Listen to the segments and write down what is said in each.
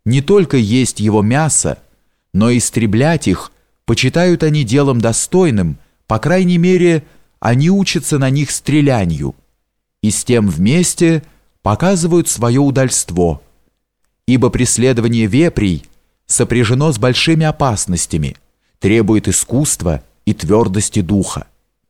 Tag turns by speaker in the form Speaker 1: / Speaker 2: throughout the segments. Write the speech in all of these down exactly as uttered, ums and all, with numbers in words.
Speaker 1: Не только есть его мясо, но истреблять их почитают они делом достойным, по крайней мере, они учатся на них стрелянью, и с тем вместе показывают свое удальство, ибо преследование вепрей сопряжено с большими опасностями, требует искусства и твердости духа.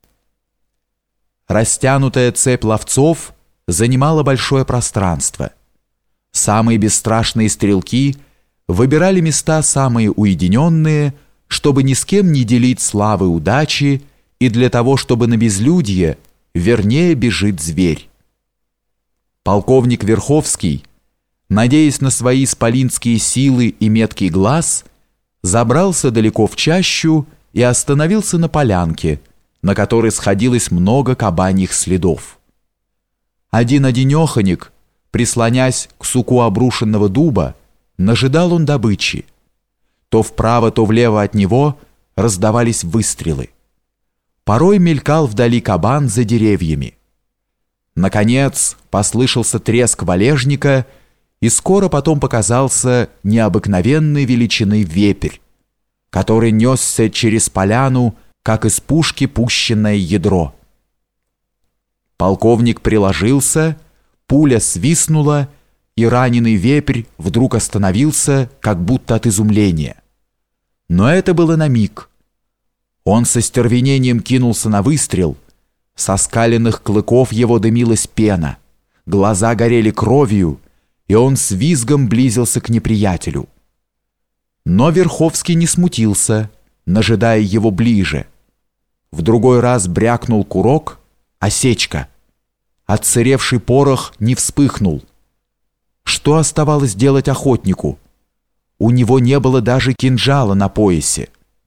Speaker 1: Растянутая цепь ловцов занимала большое пространство. Самые бесстрашные стрелки выбирали места самые уединенные, чтобы ни с кем не делить славы удачи и для того, чтобы на безлюдье вернее бежит зверь. Полковник Верховский, надеясь на свои исполинские силы и меткий глаз, забрался далеко в чащу и остановился на полянке, на которой сходилось много кабаньих следов. Один-одинеханик, прислонясь к суку обрушенного дуба, нажидал он добычи. То вправо, то влево от него раздавались выстрелы. Порой мелькал вдали кабан за деревьями. Наконец послышался треск валежника, и скоро потом показался необыкновенной величины вепрь, который несся через поляну, как из пушки пущенное ядро. Полковник приложился, пуля свистнула, и раненый вепрь вдруг остановился, как будто от изумления. Но это было на миг. Он со стервенением кинулся на выстрел, со скаленных клыков его дымилась пена, глаза горели кровью, и он с визгом близился к неприятелю. Но Верховский не смутился, нажидая его ближе. В другой раз брякнул курок, осечка. Отсыревший порох не вспыхнул. Что оставалось делать охотнику? У него не было даже кинжала на поясе.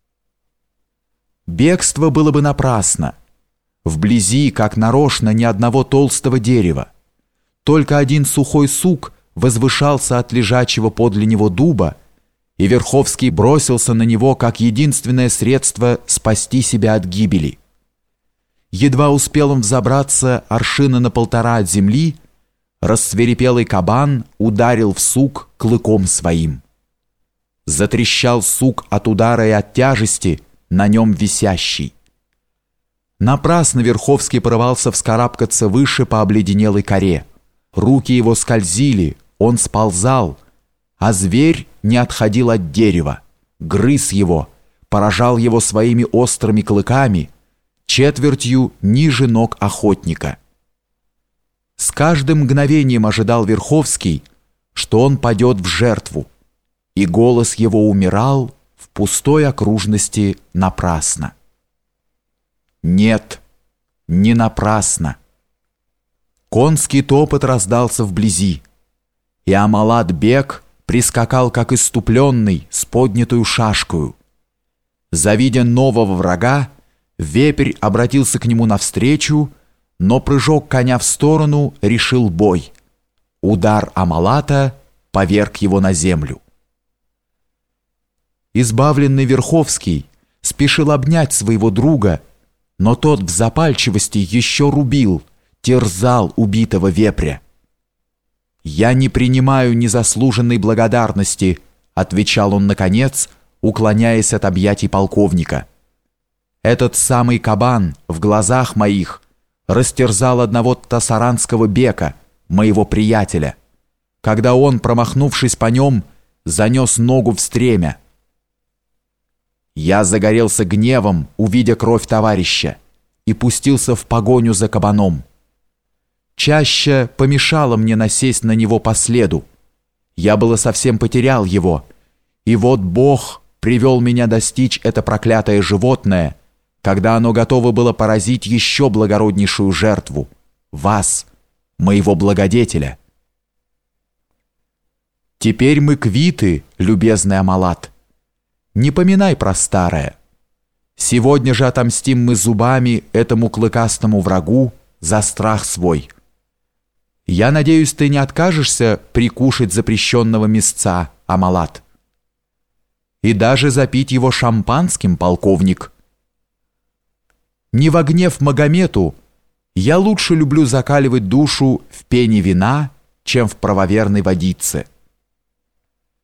Speaker 1: Бегство было бы напрасно. Вблизи, как нарочно, ни одного толстого дерева. Только один сухой сук возвышался от лежачего подле него дуба, и Верховский бросился на него как единственное средство спасти себя от гибели. Едва успел он взобраться аршина на полтора от земли, рассвирепелый кабан ударил в сук клыком своим. Затрещал сук от удара и от тяжести, на нем висящий. Напрасно Верховский порывался вскарабкаться выше по обледенелой коре. Руки его скользили, он сползал, а зверь не отходил от дерева, грыз его, поражал его своими острыми клыками, четвертью ниже ног охотника. С каждым мгновением ожидал Верховский, что он падет в жертву, и голос его умирал в пустой окружности напрасно. Нет, не напрасно. Конский топот раздался вблизи, и Амалат-бек прискакал как иступленный с поднятую шашкою. Завидя нового врага, вепрь обратился к нему навстречу, но прыжок коня в сторону решил бой. Удар Амалата поверг его на землю. Избавленный Верховский спешил обнять своего друга, но тот в запальчивости еще рубил, терзал убитого вепря. «Я не принимаю незаслуженной благодарности», отвечал он наконец, уклоняясь от объятий полковника. «Этот самый кабан в глазах моих растерзал одного тасаранского бека, моего приятеля, когда он, промахнувшись по нем, занес ногу в стремя. Я загорелся гневом, увидя кровь товарища, и пустился в погоню за кабаном. Чаща помешала мне насесть на него по следу. Я было совсем потерял его, и вот Бог привел меня достичь это проклятое животное, когда оно готово было поразить еще благороднейшую жертву — вас, моего благодетеля. Теперь мы квиты, любезный Амалат. Не поминай про старое. Сегодня же отомстим мы зубами этому клыкастому врагу за страх свой. Я надеюсь, ты не откажешься прикушать запрещенного мясца, Амалат. И даже запить его шампанским, полковник. Не во гнев Магомету, я лучше люблю закаливать душу в пене вина, чем в правоверной водице.